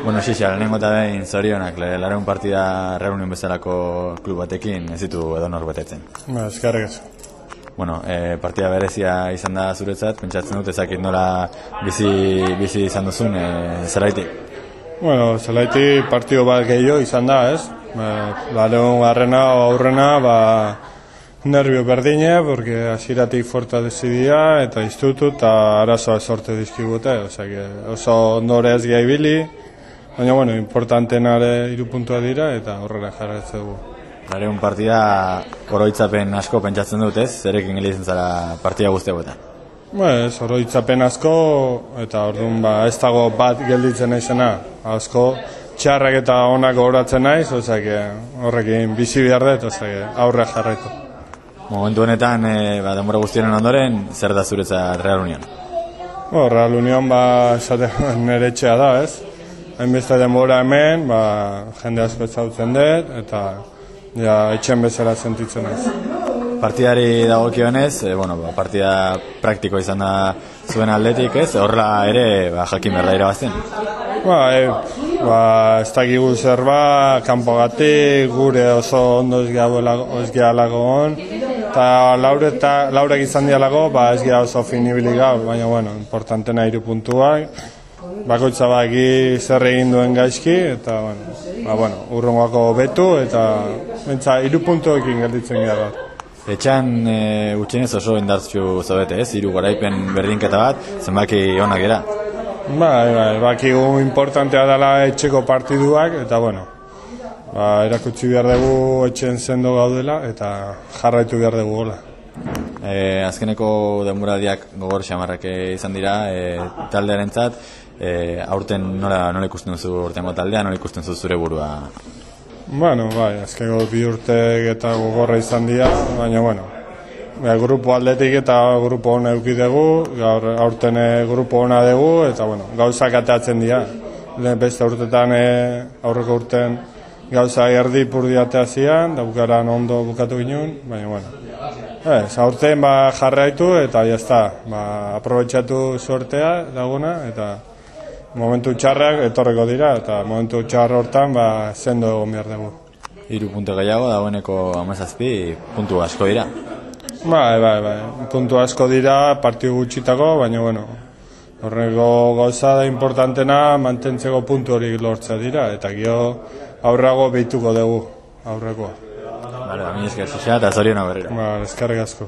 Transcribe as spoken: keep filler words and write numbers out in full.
Bueno, Xixa, lehenengo eta behin zorionak, larun partida Reunion bezalako klub batekin ez ditu edonor betetzen. Ba, eskerrik asko. Bueno, e, partida berezia izan da zuretzat, pentsatzen dut ezakit nola bizi, bizi izan duzun, e, zelaitik? Bueno, zelaitik partido bat gehiago izan da, ez? Ba, lehenengo garrena o aurrena, ba, nervio berdine, porque hasieratik fuertea desidia, eta iztutu, eta arazoa sorte dizkigute, osea, que oso ondore ez gai bili, baina, bueno, importantenare hiru puntua dira, eta horrela jarratzen dugu. Lareun partida oroitzapen asko pentsatzen dut, ez? Zerekin gelitzen zara partida guztia guetan? Ba, ez, oroitzapen asko, eta orduan, ba, ez dago bat gelditzen naizena, asko, txarrak eta onak gogoratzen naiz, osea, que horrekin bizi behar dut, osea, que aurre jarraitu. Momentu honetan, e, ba, denbora guztiaren ondoren, zer da zuretzat Real Union? Bo, Real Union, ba, esaten nire etxea da, ez? Hainbeste denbora hemen, ba, jende asko ezagutzen dut, eta ja, etxen bezala sentitzen naiz. Partidari dagokionez, e, bueno, ba, partida praktiko izan da zuen aldetik, ez? Horrela ere, ba, jakin berda irabazten? Ba, e, ba, ez dakigu zer ba, kanpogatik, gure oso ondo ez gehalako hon, eta laurek izan dialago, ba, ez geha oso finibilik gaur, baina, bueno, importantena hiru puntuak, bakoitza baki zer egin duen gaizki, eta, bueno, ba, bueno, urrengoako betu, eta mentza, hiru puntuekin gelditzen gara gaur. Etxan e, utxenez oso indartzu zobete, ez? Hiru garaipen berdinketa bat, zenbaki onak era? Bai, bai, baki gu importantea dela etxeko partiduak, eta, bueno, ba, erakutsi behar dugu etxen sendo gaudela, eta jarraitu behar dugu gola. E, azkeneko denboraldiak gogor xamarrak izan dira, e, taldearentzat, e, aurten nola, nola ikusten duzu urtengo taldea, nola ikusten duzu zure burua? Bueno, bai, azkeneko bi urtek eta gogorra izan dira, baina, bueno, e, grupo aldetik eta grupo hona eukidegu, gaur aurten e, grupo hona dugu, eta, bueno, gauzak ateatzen dira. Lehen beste urtetan, e, aurreko urten gauza erdi purdiatea zian, da bukaran ondo bukatu ginen, baina, bueno. Ez, aurten ba, jarraitu eta jazta, ba, aprobetxatu suertea daguna, eta momentu txarrak etorreko dira, eta momentu txarra hortan ba, zendo egon behar dugu. Hiru puntu gehiago, dagoeneko hamazazpi puntu asko dira? Bai, bai, bai, puntu asko dira, partidu gutxitako, baina, bueno, horreko gauza da importantena mantentzeko puntu hori lortza dira, eta gio aurrago behituko dugu, aurrekoa. Bale, ba, mi esker Xixa eta zorionak berriro. Ba, eskerrik asko.